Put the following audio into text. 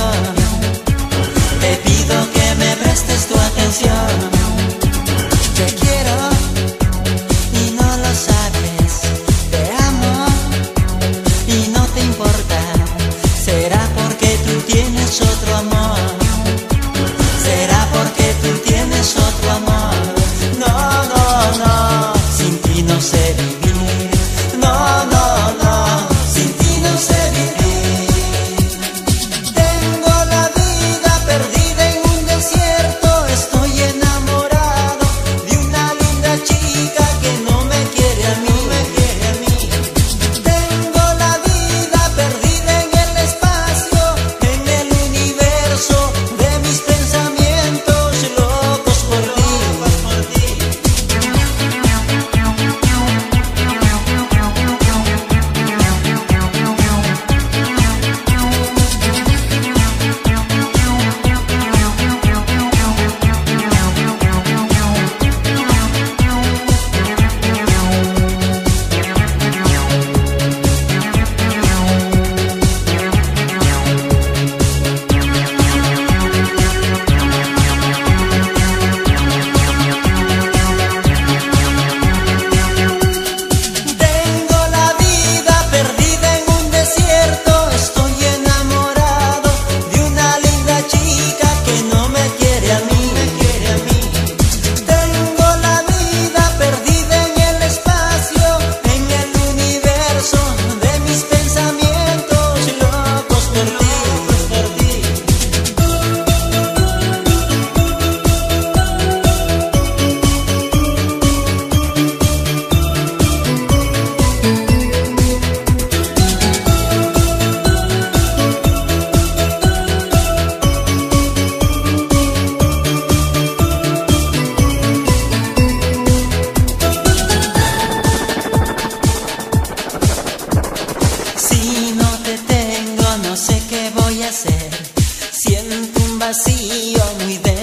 Te pido que me prestes tu atención. Te quiero y no lo sabes. Te amo y no te importa. ¿Será porque tú tienes otro amor? ¿Será porque tú tienes otro amor? No, no, no, sin ti no sé vivir. No, no, no, sin ti no sé vivir. Tengo la vida perdida en un desierto. Estoy enamorado de una linda chica que no me quiere a mí. Tengo la vida perdida en el espacio, en el universo de mis pensamientos locos por ti. Tengo la vida perdida en un desierto. Estoy enamorado de una linda chica que no me quiere a mí. Tengo la vida perdida en el espacio, en el universo de mis pensamientos locos por ti. Si no te tengo, no sé qué voy a hacer. Siento un vacío muy dentro